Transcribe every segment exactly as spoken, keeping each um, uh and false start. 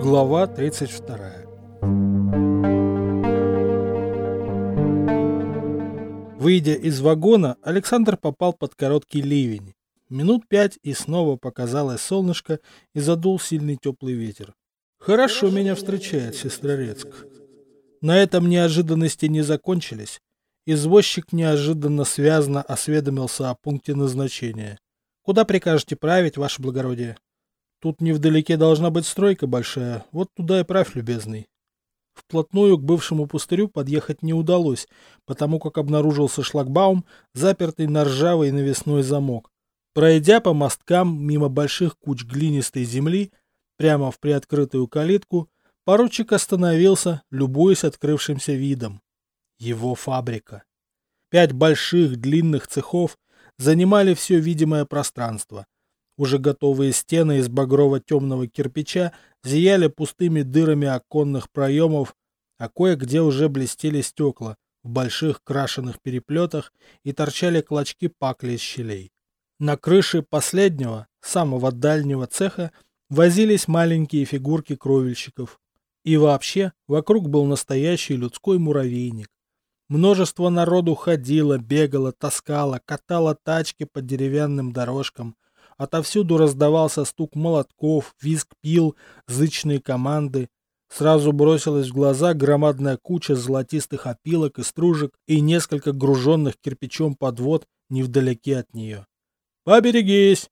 Глава тридцать вторая. Выйдя из вагона, Александр попал под короткий ливень. Минут пять, и снова показалось солнышко, и задул сильный теплый ветер. Хорошо меня встречает Сестрорецк. На этом неожиданности не закончились. Извозчик неожиданно связно осведомился о пункте назначения. «Куда прикажете править, ваше благородие?» «Тут невдалеке должна быть стройка большая, вот туда и правь, любезный». Вплотную к бывшему пустырю подъехать не удалось, потому как обнаружился шлагбаум, запертый на ржавый навесной замок. Пройдя по мосткам мимо больших куч глинистой земли, прямо в приоткрытую калитку, поручик остановился, любуясь открывшимся видом. Его фабрика. Пять больших длинных цехов занимали все видимое пространство. Уже готовые стены из багрово-темного кирпича зияли пустыми дырами оконных проемов, а кое-где уже блестели стекла в больших крашеных переплетах и торчали клочки пакли из щелей. На крыше последнего, самого дальнего цеха возились маленькие фигурки кровельщиков. И вообще, вокруг был настоящий людской муравейник. Множество народу ходило, бегало, таскало, катало тачки по деревянным дорожкам. Отовсюду раздавался стук молотков, визг пил, зычные команды. Сразу бросилась в глаза громадная куча золотистых опилок и стружек и несколько груженных кирпичом подвод невдалеке от нее. «Поберегись!»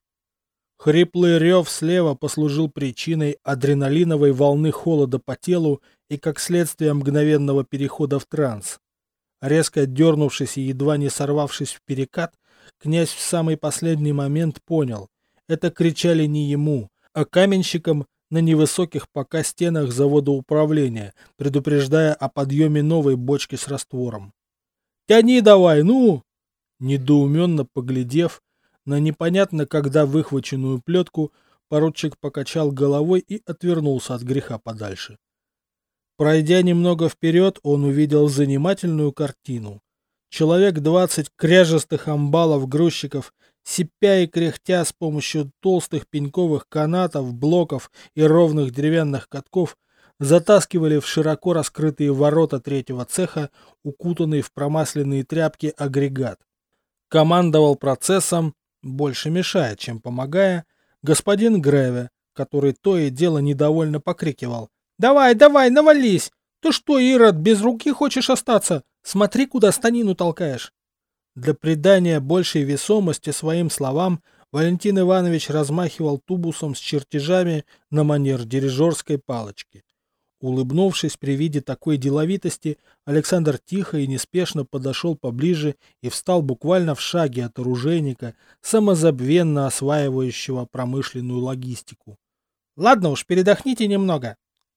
Хриплый рев слева послужил причиной адреналиновой волны холода по телу и, как следствие, мгновенного перехода в транс. Резко дернувшись и едва не сорвавшись в перекат, князь в самый последний момент понял — это кричали не ему, а каменщикам на невысоких пока стенах завода управления, предупреждая о подъеме новой бочки с раствором. «Тяни давай, ну!» Недоуменно поглядев на непонятно когда выхваченную плетку, поручик покачал головой и отвернулся от греха подальше. Пройдя немного вперед, он увидел занимательную картину. Человек двадцать кряжестых амбалов-грузчиков, сипя и кряхтя с помощью толстых пеньковых канатов, блоков и ровных деревянных катков, затаскивали в широко раскрытые ворота третьего цеха, укутанный в промасленные тряпки агрегат. Командовал процессом, больше мешая, чем помогая, господин Греве, который то и дело недовольно покрикивал: «Давай, давай, навались! Ты что, Ирод, без руки хочешь остаться? Смотри, куда станину толкаешь!» Для придания большей весомости своим словам Валентин Иванович размахивал тубусом с чертежами на манер дирижерской палочки. Улыбнувшись при виде такой деловитости, Александр тихо и неспешно подошел поближе и встал буквально в шаге от оружейника, самозабвенно осваивающего промышленную логистику. «Ладно уж, передохните немного».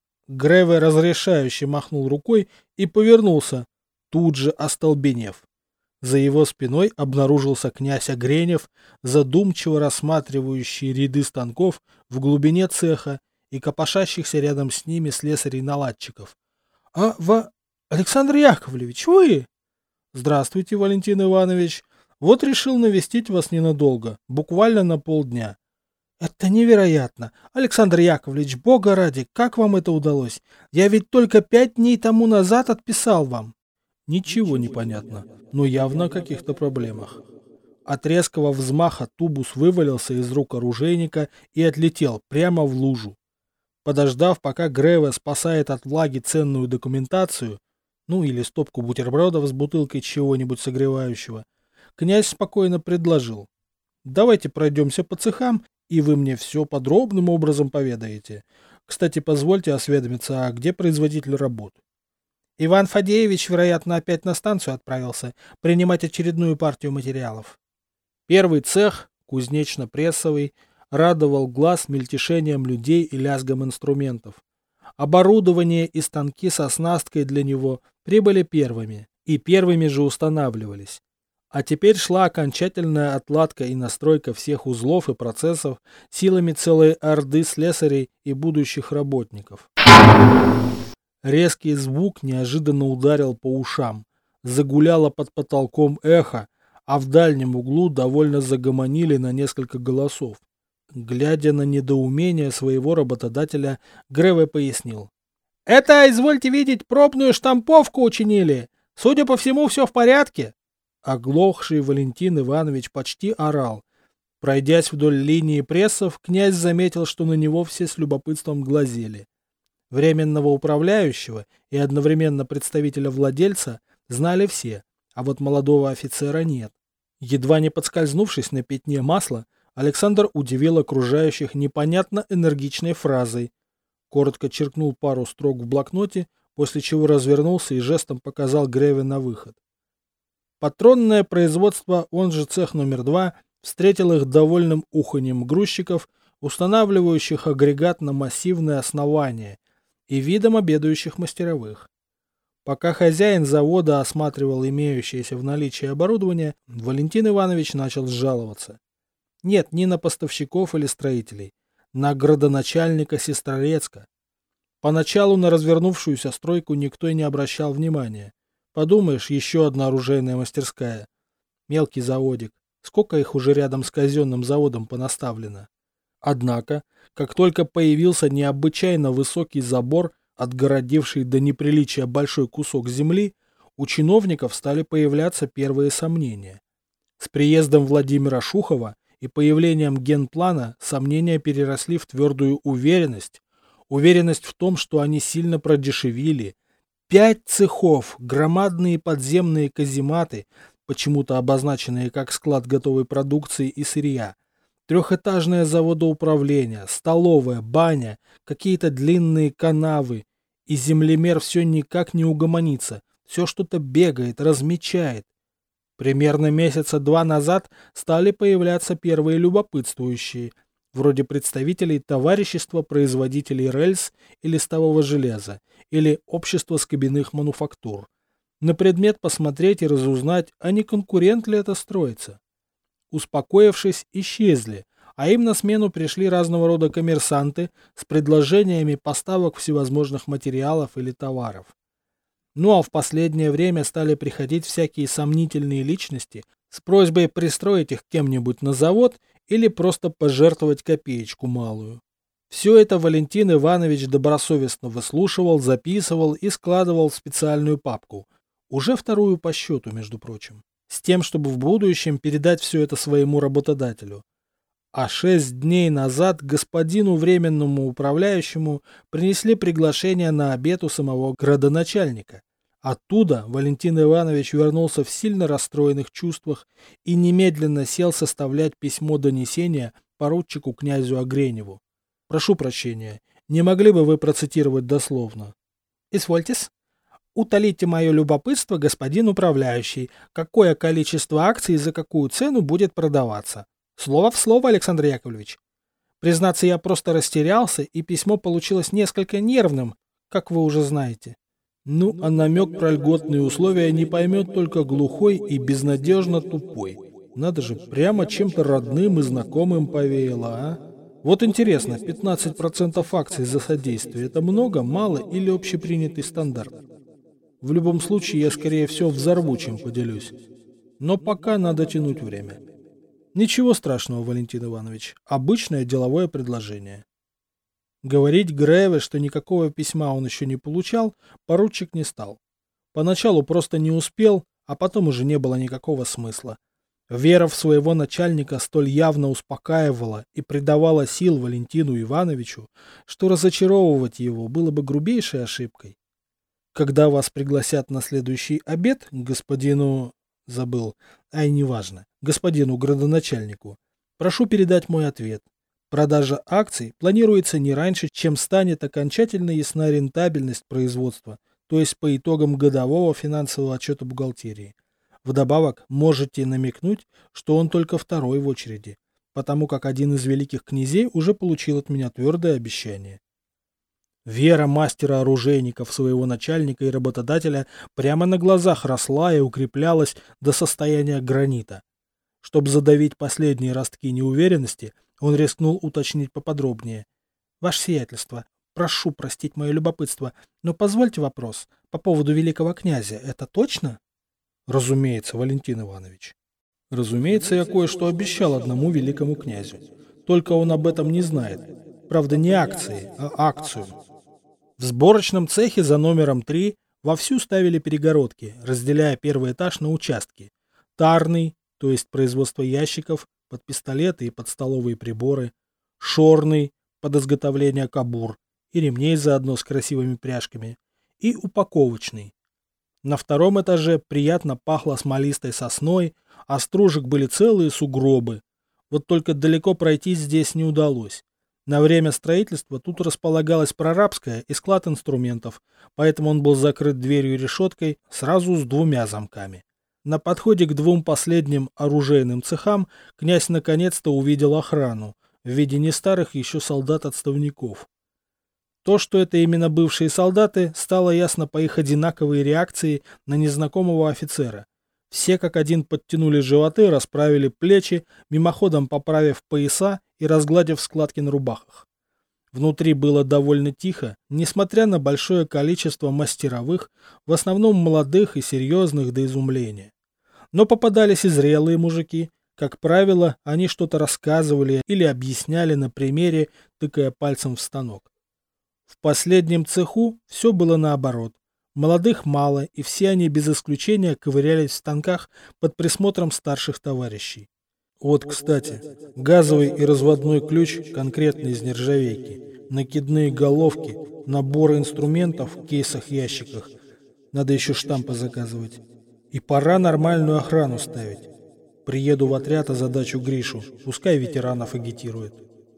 Греве разрешающе махнул рукой и повернулся, тут же остолбенев. За его спиной обнаружился князь Огренев, задумчиво рассматривающий ряды станков в глубине цеха и копошащихся рядом с ними слесарей-наладчиков. — А, Ва... Александр Яковлевич, вы? — Здравствуйте, Валентин Иванович. Вот решил навестить вас ненадолго, буквально на полдня. — Это невероятно! Александр Яковлевич, бога ради, как вам это удалось? Я ведь только пять дней тому назад отписал вам. — Ничего не понятно, но явно о каких-то проблемах. От резкого взмаха тубус вывалился из рук оружейника и отлетел прямо в лужу. Подождав, пока Греве спасает от влаги ценную документацию, ну или стопку бутербродов с бутылкой чего-нибудь согревающего, князь спокойно предложил: «Давайте пройдемся по цехам, и вы мне все подробным образом поведаете. Кстати, позвольте осведомиться, а где производитель работ?» «Иван Фадеевич, вероятно, опять на станцию отправился принимать очередную партию материалов». Первый цех, кузнечно-прессовый, радовал глаз мельтешением людей и лязгом инструментов. Оборудование и станки с оснасткой для него прибыли первыми, и первыми же устанавливались. А теперь шла окончательная отладка и настройка всех узлов и процессов силами целой орды слесарей и будущих работников. Резкий звук неожиданно ударил по ушам, загуляло под потолком эхо, а в дальнем углу довольно загомонили на несколько голосов. Глядя на недоумение своего работодателя, Греве пояснил. «Это, извольте видеть, пробную штамповку учинили. Судя по всему, все в порядке». Оглохший Валентин Иванович почти орал. Пройдясь вдоль линии прессов, князь заметил, что на него все с любопытством глазели. Временного управляющего и одновременно представителя владельца знали все, а вот молодого офицера нет. Едва не подскользнувшись на пятне масла, Александр удивил окружающих непонятно энергичной фразой. Коротко черкнул пару строк в блокноте, после чего развернулся и жестом показал Греве на выход. Патронное производство, он же цех номер два, встретил их довольным уханьем грузчиков, устанавливающих агрегат на массивное основание, и видом обедающих мастеровых. Пока хозяин завода осматривал имеющееся в наличии оборудование, Валентин Иванович начал жаловаться. Нет, не на поставщиков или строителей, на градоначальника Сестрорецка. Поначалу на развернувшуюся стройку никто и не обращал внимания. Подумаешь, еще одна оружейная мастерская. Мелкий заводик. Сколько их уже рядом с казенным заводом понаставлено. Однако, как только появился необычайно высокий забор, отгородивший до неприличия большой кусок земли, у чиновников стали появляться первые сомнения. С приездом Владимира Шухова и появлением генплана сомнения переросли в твердую уверенность. Уверенность в том, что они сильно продешевили. Пять цехов, громадные подземные казематы, почему-то обозначенные как склад готовой продукции и сырья, трехэтажное заводоуправление, столовая, баня, какие-то длинные канавы, и землемер все никак не угомонится, все что-то бегает, размечает. Примерно месяца два назад стали появляться первые любопытствующие, вроде представителей товарищества производителей рельс и листового железа или общества скобяных мануфактур, на предмет посмотреть и разузнать, а не конкурент ли это строится. Успокоившись, исчезли, а им на смену пришли разного рода коммерсанты с предложениями поставок всевозможных материалов или товаров. Ну а в последнее время стали приходить всякие сомнительные личности с просьбой пристроить их кем-нибудь на завод или просто пожертвовать копеечку малую. Все это Валентин Иванович добросовестно выслушивал, записывал и складывал в специальную папку, уже вторую по счету, между прочим, с тем, чтобы в будущем передать все это своему работодателю. А шесть дней назад господину временному управляющему принесли приглашение на обед у самого градоначальника. Оттуда Валентин Иванович вернулся в сильно расстроенных чувствах и немедленно сел составлять письмо донесения поручику князю Огреневу. Прошу прощения, не могли бы вы процитировать дословно? Извольтесь. Утолите мое любопытство, господин управляющий, какое количество акций и за какую цену будет продаваться. Слово в слово, Александр Яковлевич. Признаться, я просто растерялся, и письмо получилось несколько нервным, как вы уже знаете. Ну, а намек про льготные условия не поймет только глухой и безнадежно тупой. Надо же, прямо чем-то родным и знакомым повеяло, а? Вот интересно, пятнадцать процентов акций за содействие – это много, мало или общепринятый стандарт? В любом случае, я, скорее всего, взорву, чем поделюсь. Но пока надо тянуть время. Ничего страшного, Валентин Иванович. Обычное деловое предложение. Говорить Греве, что никакого письма он еще не получал, поручик не стал. Поначалу просто не успел, а потом уже не было никакого смысла. Вера в своего начальника столь явно успокаивала и придавала сил Валентину Ивановичу, что разочаровывать его было бы грубейшей ошибкой. Когда вас пригласят на следующий обед, господину... забыл, ай, неважно, господину градоначальнику, прошу передать мой ответ. Продажа акций планируется не раньше, чем станет окончательно ясна рентабельность производства, то есть по итогам годового финансового отчета бухгалтерии. Вдобавок, можете намекнуть, что он только второй в очереди, потому как один из великих князей уже получил от меня твердое обещание. Вера мастера-оружейника в своего начальника и работодателя прямо на глазах росла и укреплялась до состояния гранита. Чтобы задавить последние ростки неуверенности, он рискнул уточнить поподробнее. «Ваше сиятельство, прошу простить мое любопытство, но позвольте вопрос. По поводу великого князя, это точно?» «Разумеется, Валентин Иванович. Разумеется, я кое-что обещал одному великому князю. только он об этом не знает. Правда, не акции, а акцию. В сборочном цехе за номером три вовсю ставили перегородки, разделяя первый этаж на участки. Тарный, то есть производство ящиков, под пистолеты и под столовые приборы. Шорный, под изготовление кабур и ремней заодно с красивыми пряжками. И упаковочный. На втором этаже приятно пахло смолистой сосной, а стружек были целые сугробы. Вот только далеко пройти здесь не удалось. На время строительства тут располагалась прорабская и склад инструментов, поэтому он был закрыт дверью и решеткой сразу с двумя замками. На подходе к двум последним оружейным цехам князь наконец-то увидел охрану в виде не старых еще солдат-отставников. То, что это именно бывшие солдаты, стало ясно по их одинаковой реакции на незнакомого офицера. Все как один подтянули животы, расправили плечи, мимоходом поправив пояса и разгладив складки на рубахах. Внутри было довольно тихо, несмотря на большое количество мастеровых, в основном молодых и серьезных до изумления. Но попадались и зрелые мужики. Как правило, они что-то рассказывали или объясняли на примере, тыкая пальцем в станок. В последнем цеху все было наоборот. Молодых мало, и все они без исключения ковырялись в станках под присмотром старших товарищей. Вот, кстати, газовый и разводной ключ конкретно из нержавейки, накидные головки, наборы инструментов в кейсах-ящиках. Надо еще штампы заказывать. И пора нормальную охрану ставить. Приеду в отряд, озадачу Гришу, пускай ветеранов агитирует.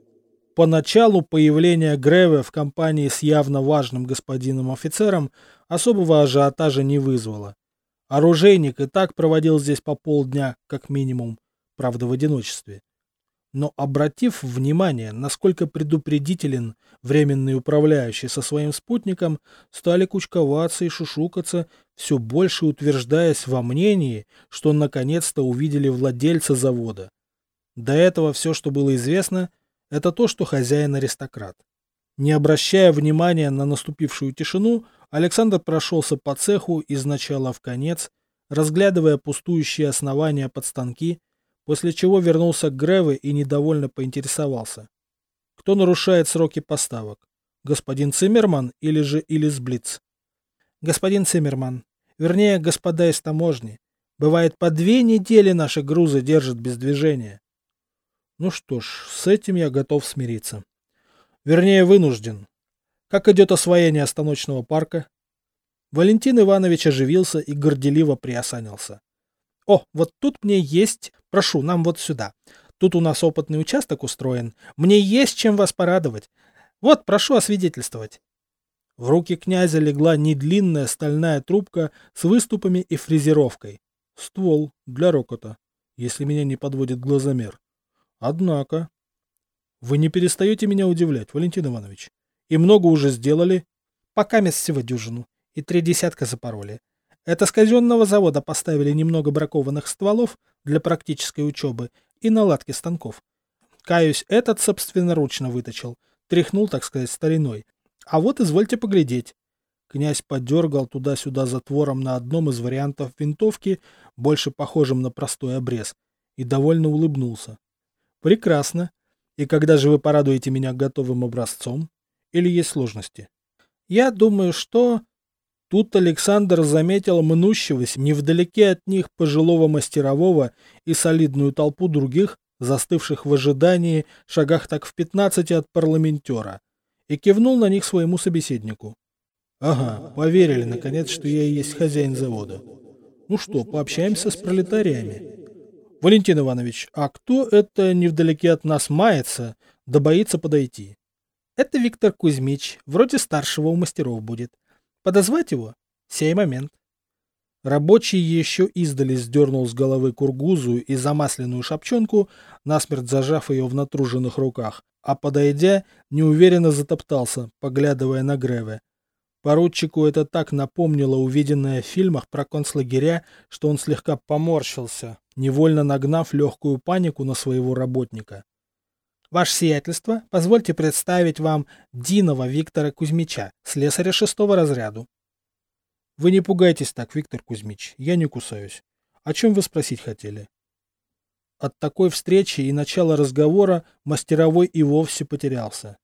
Поначалу появление Греве в компании с явно важным господином-офицером особого ажиотажа не вызвало. Оружейник и так проводил здесь по полдня, как минимум, правда в одиночестве. Но обратив внимание, насколько предупредителен временный управляющий со своим спутником, стали кучковаться и шушукаться, все больше утверждаясь во мнении, что наконец-то увидели владельца завода. До этого все, что было известно, это то, что хозяин аристократ. Не обращая внимания на наступившую тишину, Александр прошелся по цеху из начала в конец, разглядывая пустующие основания под станки, после чего вернулся к Греве и недовольно поинтересовался. Кто нарушает сроки поставок? Господин Циммерман или же Илис Блиц? Господин Циммерман. Вернее, господа из таможни. Бывает, по две недели наши грузы держат без движения. Ну что ж, с этим я готов смириться. Вернее, вынужден. Как идет освоение станочного парка? Валентин Иванович оживился и горделиво приосанился. О, вот тут мне есть... Прошу, нам вот сюда. Тут у нас опытный участок устроен. Мне есть чем вас порадовать. Вот, прошу освидетельствовать. В руки князя легла недлинная стальная трубка с выступами и фрезеровкой. Ствол для рокота, если меня не подводит глазомер. Однако... Вы не перестаете меня удивлять, Валентин Иванович. И много уже сделали. Пока мест всего дюжину. И три десятка запороли. Это с казенного завода поставили немного бракованных стволов для практической учебы и наладки станков. Каюсь, этот собственноручно выточил. Тряхнул, так сказать, стариной. А вот извольте поглядеть. Князь подергал туда-сюда затвором на одном из вариантов винтовки, больше похожим на простой обрез, и довольно улыбнулся. Прекрасно. И когда же вы порадуете меня готовым образцом? Или есть сложности? Я думаю, что... Тут Александр заметил мнущегося невдалеке от них пожилого мастерового и солидную толпу других, застывших в ожидании, шагах так в пятнадцати от парламентера, и кивнул на них своему собеседнику. Ага, поверили, наконец, что я и есть хозяин завода. Ну что, пообщаемся с пролетариями. Валентин Иванович, а кто это невдалеке от нас мается, да боится подойти? Это Виктор Кузьмич, вроде старшего у мастеров будет. Подозвать его? Сей момент. Рабочий еще издали сдернул с головы кургузую и замасленную шапчонку, насмерть зажав ее в натруженных руках, а подойдя, неуверенно затоптался, поглядывая на Греве. Поручику это так напомнило увиденное в фильмах про концлагеря, что он слегка поморщился, невольно нагнав легкую панику на своего работника. Ваше сиятельство, позвольте представить вам Динова Виктора Кузьмича, слесаря шестого разряду. Вы не пугайтесь так, Виктор Кузьмич, я не кусаюсь. О чем вы спросить хотели? От такой встречи и начала разговора мастеровой и вовсе потерялся.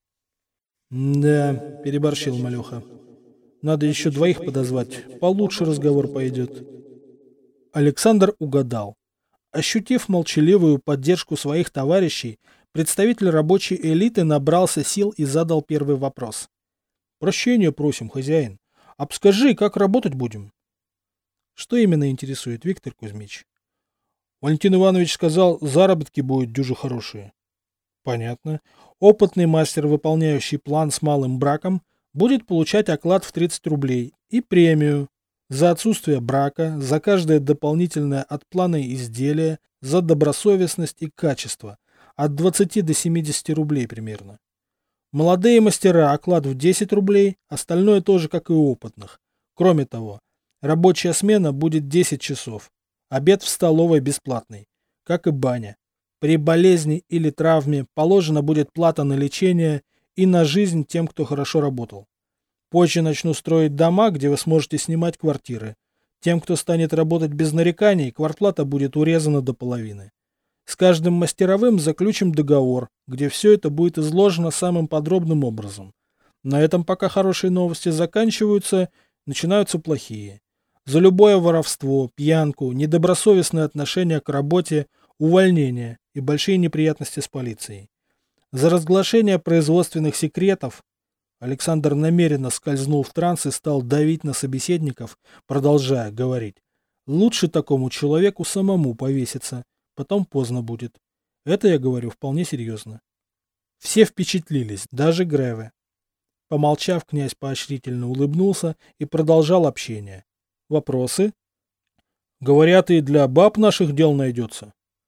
«Да», — переборщил малеха. «Надо еще двоих подозвать, получше разговор пойдет». Александр угадал. Ощутив молчаливую поддержку своих товарищей, представитель рабочей элиты набрался сил и задал первый вопрос. «Прощения просим, хозяин. Обскажи, как работать будем?» «Что именно интересует, Виктор Кузьмич?» «Валентин Иванович сказал, заработки будут дюже хорошие». «Понятно. Опытный мастер, выполняющий план с малым браком, будет получать оклад в тридцать рублей и премию за отсутствие брака, за каждое дополнительное от плана изделие, за добросовестность и качество, от двадцати до семидесяти рублей примерно. Молодые мастера оклад в десять рублей, остальное тоже как и у опытных. Кроме того, рабочая смена будет десять часов, обед в столовой бесплатный, как и баня. При болезни или травме положена будет плата на лечение и на жизнь тем, кто хорошо работал. Позже начну строить дома, где вы сможете снимать квартиры. Тем, кто станет работать без нареканий, квартплата будет урезана до половины. С каждым мастеровым заключим договор, где все это будет изложено самым подробным образом. На этом пока хорошие новости заканчиваются, начинаются плохие. За любое воровство, пьянку, недобросовестное отношение к работе, увольнение и большие неприятности с полицией. За разглашение производственных секретов. Александр намеренно скользнул в транс и стал давить на собеседников, продолжая говорить. Лучше такому человеку самому повеситься, потом поздно будет. Это я говорю вполне серьезно. Все впечатлились, даже Греве. Помолчав, князь поощрительно улыбнулся и продолжал общение. Вопросы? Говорят, и для баб наших дел найдется.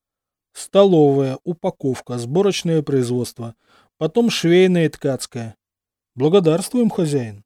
Столовая, упаковка, сборочное производство, потом швейное и ткацкое. Благодарствуем, хозяин.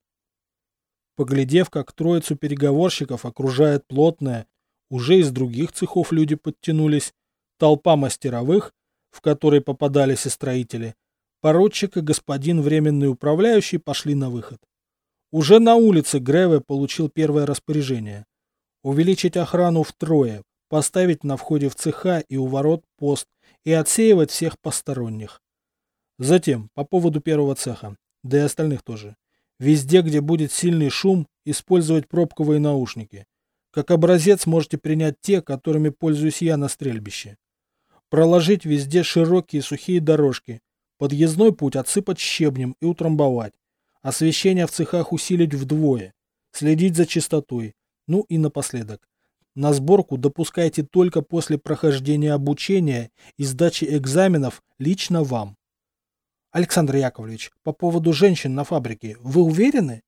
Поглядев, как троицу переговорщиков окружает плотная, уже из других цехов люди подтянулись, толпа мастеровых, в которой попадались и строители, поручик и господин временный управляющий пошли на выход. Уже на улице Греве получил первое распоряжение. Увеличить охрану втрое, поставить на входе в цеха и у ворот пост и отсеивать всех посторонних. Затем, по поводу первого цеха, да и остальных тоже, везде, где будет сильный шум, использовать пробковые наушники. Как образец можете принять те, которыми пользуюсь я на стрельбище. Проложить везде широкие сухие дорожки, подъездной путь отсыпать щебнем и утрамбовать, освещение в цехах усилить вдвое, следить за чистотой, ну и напоследок. На сборку допускайте только после прохождения обучения и сдачи экзаменов лично вам. Александр Яковлевич, по поводу женщин на фабрике, вы уверены?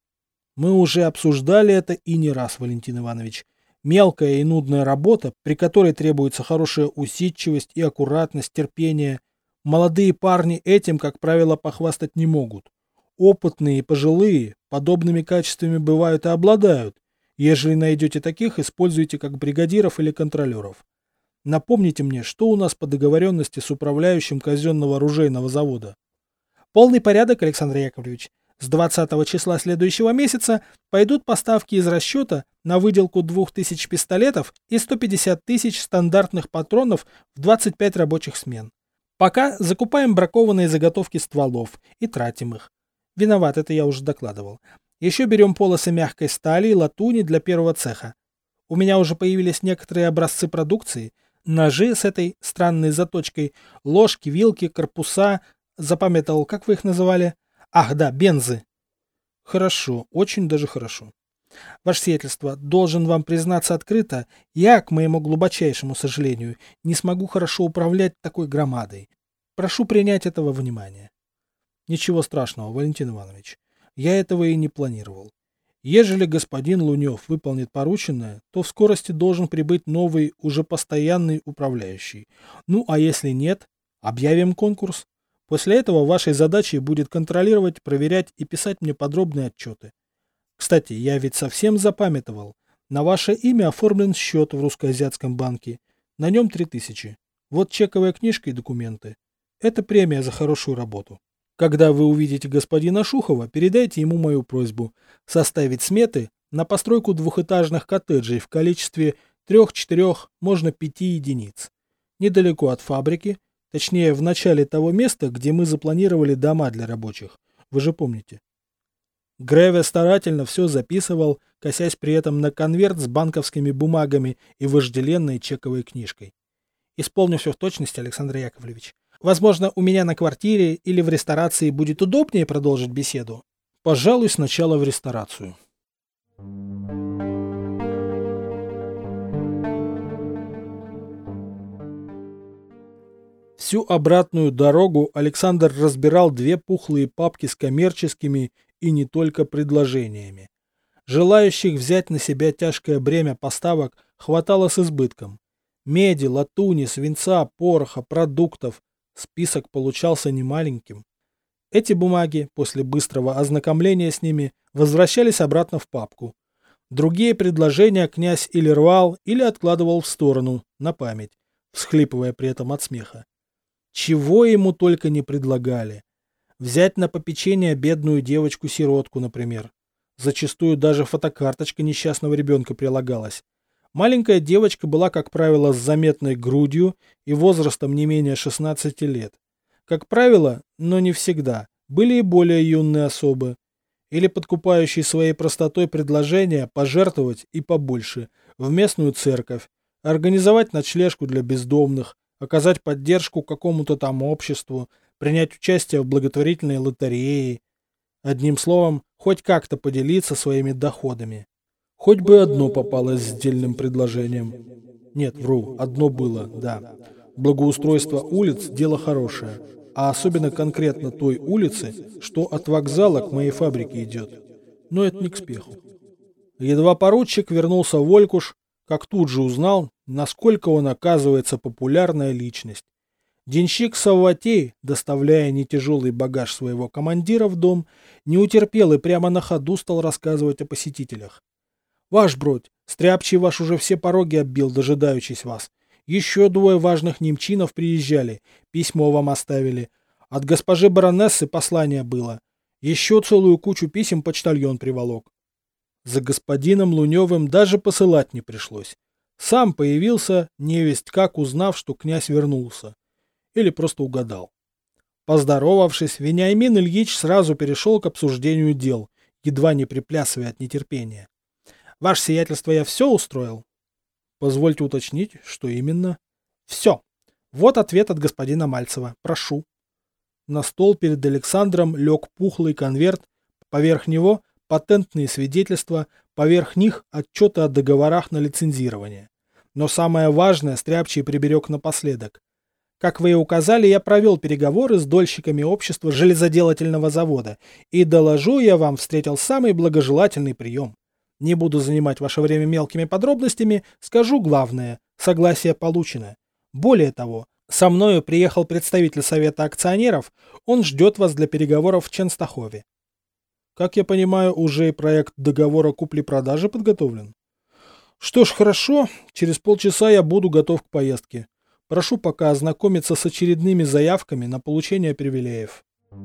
Мы уже обсуждали это и не раз, Валентин Иванович. Мелкая и нудная работа, при которой требуется хорошая усидчивость и аккуратность, терпение. Молодые парни этим, как правило, похвастать не могут. Опытные и пожилые подобными качествами бывают и обладают. Ежели найдете таких, используйте как бригадиров или контролеров. Напомните мне, что у нас по договоренности с управляющим казенного оружейного завода? Полный порядок, Александр Яковлевич. С двадцатого числа следующего месяца пойдут поставки из расчета на выделку двух тысяч пистолетов и сто пятьдесят тысяч стандартных патронов в двадцать пять рабочих смен. Пока закупаем бракованные заготовки стволов и тратим их. Виноват, это я уже докладывал. Еще берем полосы мягкой стали и латуни для первого цеха. У меня уже появились некоторые образцы продукции. Ножи с этой странной заточкой, ложки, вилки, корпуса. Запамятовал, как вы их называли? Ах, да, бензы. Хорошо, очень даже хорошо. Ваше сиятельство, должен вам признаться открыто, я, к моему глубочайшему сожалению, не смогу хорошо управлять такой громадой. Прошу принять этого внимания. Ничего страшного, Валентин Иванович. Я этого и не планировал. Ежели господин Лунев выполнит порученное, то в скорости должен прибыть новый, уже постоянный управляющий. Ну, а если нет, объявим конкурс. После этого вашей задачей будет контролировать, проверять и писать мне подробные отчеты. Кстати, я ведь совсем запамятовал. На ваше имя оформлен счет в русско-азиатском банке. На нем три тысячи. Вот чековая книжка и документы. Это премия за хорошую работу. Когда вы увидите господина Шухова, передайте ему мою просьбу составить сметы на постройку двухэтажных коттеджей в количестве трех-четырех, можно пяти единиц. недалеко от фабрики, точнее в начале того места, где мы запланировали дома для рабочих. Вы же помните. Греве старательно все записывал, косясь при этом на конверт с банковскими бумагами и вожделенной чековой книжкой. Исполню все в точности, Александр Яковлевич. Возможно, у меня на квартире или в ресторации будет удобнее продолжить беседу. Пожалуй, сначала в ресторацию. Всю обратную дорогу Александр разбирал две пухлые папки с коммерческими и не только предложениями. Желающих взять на себя тяжкое бремя поставок хватало с избытком. Меди, латуни, свинца, пороха, продуктов. Список получался немаленьким. Эти бумаги, после быстрого ознакомления с ними, возвращались обратно в папку. Другие предложения князь или рвал, или откладывал в сторону, на память, всхлипывая при этом от смеха. Чего ему только не предлагали. Взять на попечение бедную девочку-сиротку, например. Зачастую даже фотокарточка несчастного ребенка прилагалась. Маленькая девочка была, как правило, с заметной грудью и возрастом не менее шестнадцати лет. Как правило, но не всегда, были и более юные особы. Или подкупающие своей простотой предложения пожертвовать и побольше в местную церковь, организовать ночлежку для бездомных, оказать поддержку какому-то там обществу, принять участие в благотворительной лотерее. Одним словом, хоть как-то поделиться своими доходами. Хоть бы одно попалось с дельным предложением. Нет, вру, одно было, да. Благоустройство улиц – дело хорошее. А особенно конкретно той улицы, что от вокзала к моей фабрике идет. Но это не к спеху. Едва поручик вернулся в Олькуш, как тут же узнал, насколько он оказывается популярная личность. Денщик Савватей, доставляя нетяжелый багаж своего командира в дом, не утерпел и прямо на ходу стал рассказывать о посетителях. «Ваш бродь, стряпчий ваш уже все пороги оббил, дожидаючись вас. Еще двое важных немчинов приезжали, письмо вам оставили. От госпожи баронессы послание было. Еще целую кучу писем почтальон приволок». За господином Луневым даже посылать не пришлось. Сам появился, невесть как узнав, что князь вернулся. Или просто угадал. Поздоровавшись, Вениамин Ильич сразу перешел к обсуждению дел, едва не приплясывая от нетерпения. «Ваше сиятельство, я все устроил?» «Позвольте уточнить, что именно?» «Все. Вот ответ от господина Мальцева. Прошу». На стол перед Александром лег пухлый конверт, поверх него патентные свидетельства, поверх них отчеты о договорах на лицензирование. Но самое важное Стряпчий приберег напоследок. Как вы и указали, я провел переговоры с дольщиками общества железоделательного завода, и, доложу, я вам встретил самый благожелательный прием. Не буду занимать ваше время мелкими подробностями, скажу главное. Согласие получено. Более того, со мною приехал представитель совета акционеров, он ждет вас для переговоров в Ченстахове. Как я понимаю, уже и проект договора купли-продажи подготовлен? Что ж, хорошо, через полчаса я буду готов к поездке. Прошу пока ознакомиться с очередными заявками на получение привилеев.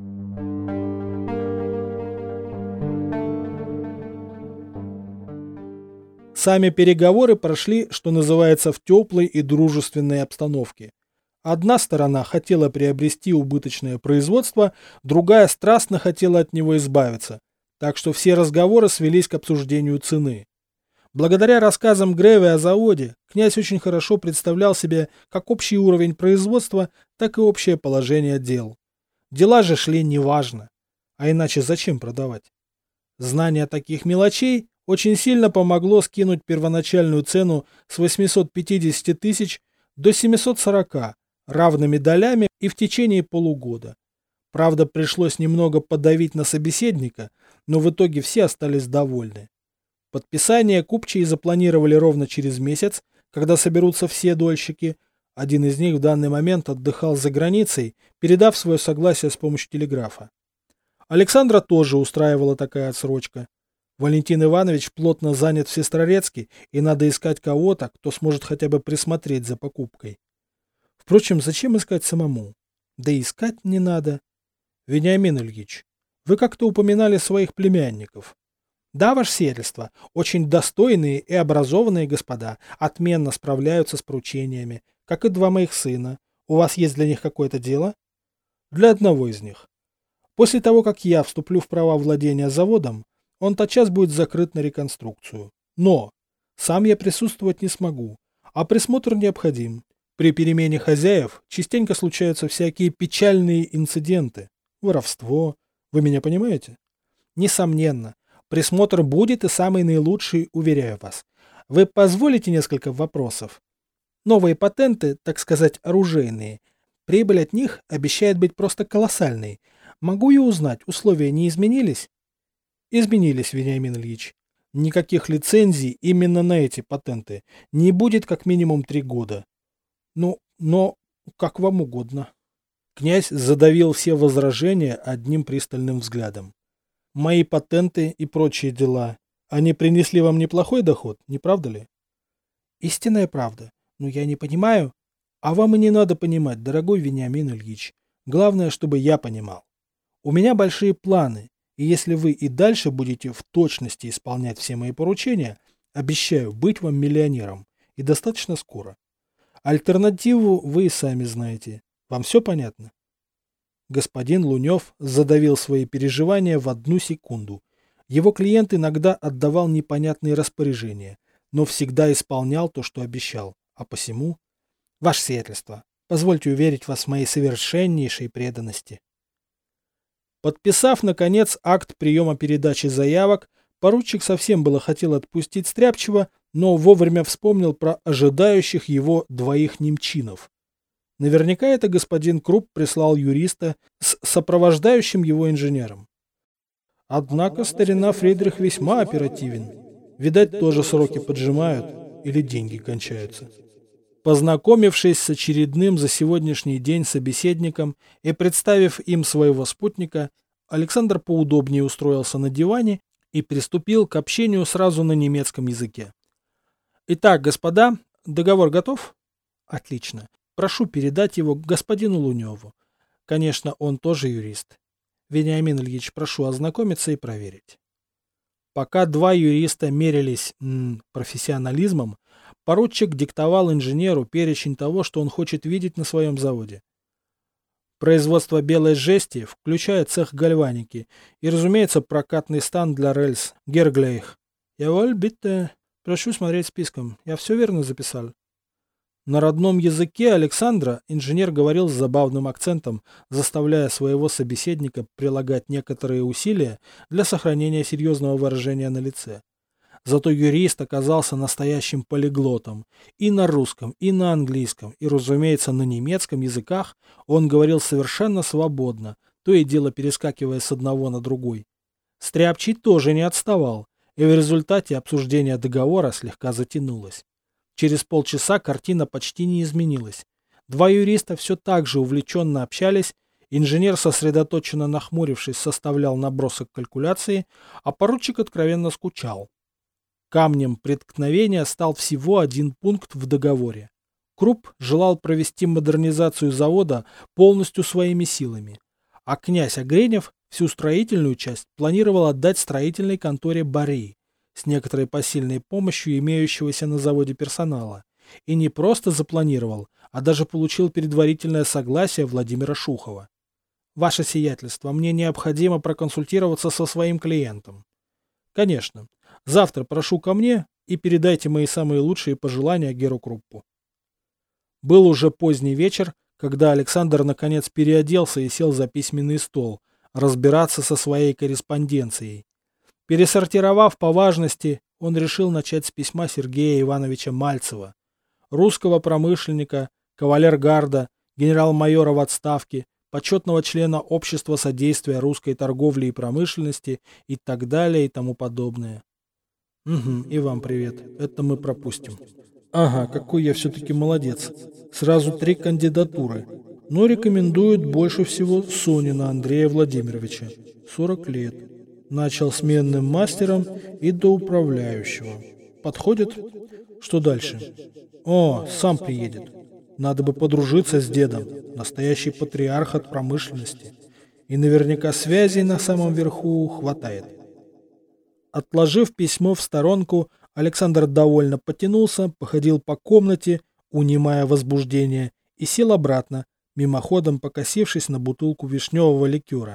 Сами переговоры прошли, что называется, в теплой и дружественной обстановке. Одна сторона хотела приобрести убыточное производство, другая страстно хотела от него избавиться, так что все разговоры свелись к обсуждению цены. Благодаря рассказам Греве о заводе, князь очень хорошо представлял себе как общий уровень производства, так и общее положение дел. Дела же шли неважно, а иначе зачем продавать? Знание таких мелочей очень сильно помогло скинуть первоначальную цену с восьмисот пятидесяти тысяч до семисот сорока, равными долями и в течение полугода. Правда, пришлось немного подавить на собеседника, но в итоге все остались довольны. Подписание купчие запланировали ровно через месяц, когда соберутся все дольщики. Один из них в данный момент отдыхал за границей, передав свое согласие с помощью телеграфа. Александра тоже устраивала такая отсрочка. Валентин Иванович плотно занят в Сестрорецке, и надо искать кого-то, кто сможет хотя бы присмотреть за покупкой. Впрочем, зачем искать самому? Да и искать не надо. Вениамин Ильич, вы как-то упоминали своих племянников. Да, ваше сиятельство, очень достойные и образованные господа, отменно справляются с поручениями. как и два моих сына. У вас есть для них какое-то дело? Для одного из них. После того, как я вступлю в права владения заводом, он тотчас будет закрыт на реконструкцию. Но сам я присутствовать не смогу, а присмотр необходим. При перемене хозяев частенько случаются всякие печальные инциденты. Воровство. Вы меня понимаете? Несомненно. Присмотр будет и самый наилучший, уверяю вас. Вы позволите несколько вопросов? Новые патенты, так сказать, оружейные. Прибыль от них обещает быть просто колоссальной. Могу я узнать, условия не изменились? Изменились, Вениамин Ильич. Никаких лицензий именно на эти патенты не будет как минимум три года. Ну, но как вам угодно. Князь задавил все возражения одним пристальным взглядом. Мои патенты и прочие дела, они принесли вам неплохой доход, не правда ли? Истинная правда. Но я не понимаю. А вам и не надо понимать, дорогой Вениамин Ильич. Главное, чтобы я понимал. У меня большие планы, и если вы и дальше будете в точности исполнять все мои поручения, обещаю быть вам миллионером, и достаточно скоро. Альтернативу вы и сами знаете. Вам все понятно? Господин Лунев задавил свои переживания в одну секунду. Его клиент иногда отдавал непонятные распоряжения, но всегда исполнял то, что обещал. А посему... Ваше сиятельство, позвольте уверить вас в моей совершеннейшей преданности. Подписав, наконец, акт приема передачи заявок, поручик совсем было хотел отпустить Стряпчего, но вовремя вспомнил про ожидающих его двоих немчинов. Наверняка это господин Крупп прислал юриста с сопровождающим его инженером. Однако старина Фридрих весьма оперативен. Видать, тоже сроки поджимают или деньги кончаются. Познакомившись с очередным за сегодняшний день собеседником и представив им своего спутника, Александр поудобнее устроился на диване и приступил к общению сразу на немецком языке. Итак, господа, договор готов? Отлично. Прошу передать его господину Луневу. Конечно, он тоже юрист. Вениамин Ильич, прошу ознакомиться и проверить. Пока два юриста мерились м, профессионализмом, поручик диктовал инженеру перечень того, что он хочет видеть на своем заводе. Производство белой жести, включая цех гальваники и, разумеется, прокатный стан для рельс. Герглейх. Яволь, битте. Прошу смотреть списком. Я все верно записал. На родном языке Александра инженер говорил с забавным акцентом, заставляя своего собеседника прилагать некоторые усилия для сохранения серьезного выражения на лице. Зато юрист оказался настоящим полиглотом. И на русском, и на английском, и, разумеется, на немецком языках он говорил совершенно свободно, то и дело перескакивая с одного на другой. Стряпчий тоже не отставал, и в результате обсуждение договора слегка затянулось. Через полчаса картина почти не изменилась. Два юриста все так же увлеченно общались, инженер, сосредоточенно нахмурившись, составлял набросок калькуляции, а поручик откровенно скучал. Камнем преткновения стал всего один пункт в договоре. Крупп желал провести модернизацию завода полностью своими силами, а князь Огренев всю строительную часть планировал отдать строительной конторе Бари с некоторой посильной помощью имеющегося на заводе персонала. И не просто запланировал, а даже получил предварительное согласие Владимира Шухова. Ваше сиятельство, мне необходимо проконсультироваться со своим клиентом. Конечно. Завтра прошу ко мне и передайте мои самые лучшие пожелания Геру Круппу. Был уже поздний вечер, когда Александр наконец переоделся и сел за письменный стол, разбираться со своей корреспонденцией. Пересортировав по важности, он решил начать с письма Сергея Ивановича Мальцева, русского промышленника, кавалергарда, генерал-майора в отставке, почетного члена Общества содействия русской торговли и промышленности и так далее и тому подобное. Угу, и вам привет. Это мы пропустим. Ага, какой я все-таки молодец. Сразу три кандидатуры. Но рекомендуют больше всего Сонина Андрея Владимировича. сорок лет. Начал сменным мастером и до управляющего. Подходит? Что дальше? О, сам приедет. Надо бы подружиться с дедом. Настоящий патриарх от промышленности. И наверняка связей на самом верху хватает. Отложив письмо в сторонку, Александр довольно потянулся, походил по комнате, унимая возбуждение, и сел обратно, мимоходом покосившись на бутылку вишневого ликера.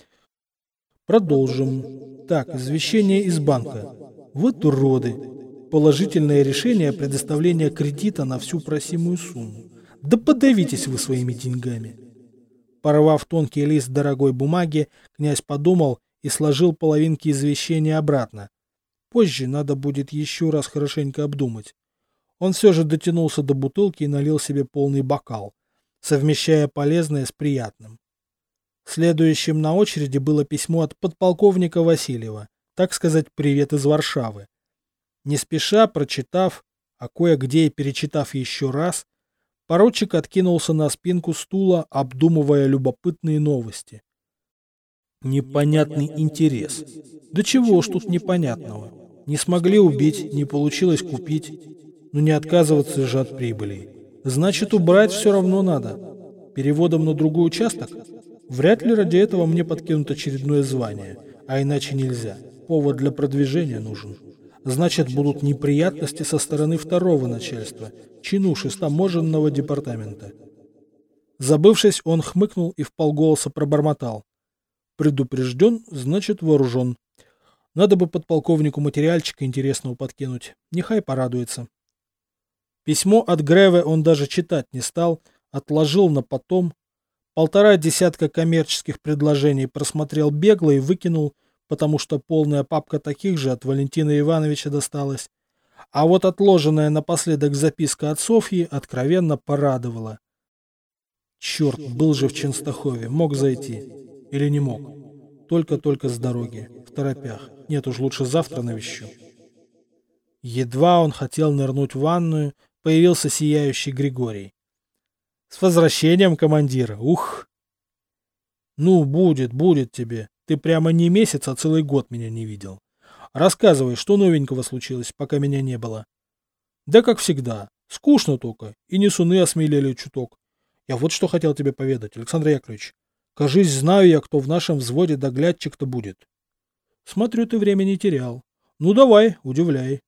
Продолжим. Так, извещение из банка. Вот уроды. Положительное решение предоставления кредита на всю просимую сумму. Да подавитесь вы своими деньгами. Порвав тонкий лист дорогой бумаги, князь подумал и сложил половинки извещения обратно. Позже надо будет еще раз хорошенько обдумать. Он все же дотянулся до бутылки и налил себе полный бокал, совмещая полезное с приятным. Следующим на очереди было письмо от подполковника Васильева, так сказать, привет из Варшавы. Не спеша прочитав, а кое-где и перечитав еще раз, поручик откинулся на спинку стула, обдумывая любопытные новости. Непонятный интерес. Да чего уж тут непонятного? Не смогли убить, не получилось купить. Но не отказываться же от прибыли. Значит, убрать все равно надо. Переводом на другой участок? Вряд ли ради этого мне подкинут очередное звание. А иначе нельзя. Повод для продвижения нужен. Значит, будут неприятности со стороны второго начальства, чинуши с таможенного департамента. Забывшись, он хмыкнул и вполголоса пробормотал. Предупрежден, значит вооружен. Надо бы подполковнику материальчика интересного подкинуть. Нехай порадуется. Письмо от Греве он даже читать не стал, отложил на потом. Полтора десятка коммерческих предложений просмотрел бегло и выкинул, потому что полная папка таких же от Валентина Ивановича досталась. А вот отложенная напоследок записка от Софьи откровенно порадовала. Черт, был же в Ченстахове, мог зайти. Или не мог. Только-только с дороги, в торопях. Нет уж, лучше завтра навещу. Едва он хотел нырнуть в ванную, появился сияющий Григорий. С возвращением, командира, ух! Ну, будет, будет тебе. Ты прямо не месяц, а целый год меня не видел. Рассказывай, что новенького случилось, пока меня не было. Да как всегда. Скучно только. И несуны осмелели чуток. Я вот что хотел тебе поведать, Александр Яковлевич. Кажись, знаю я, кто в нашем взводе доглядчик-то будет. Смотрю, ты время не терял. Ну давай, удивляй.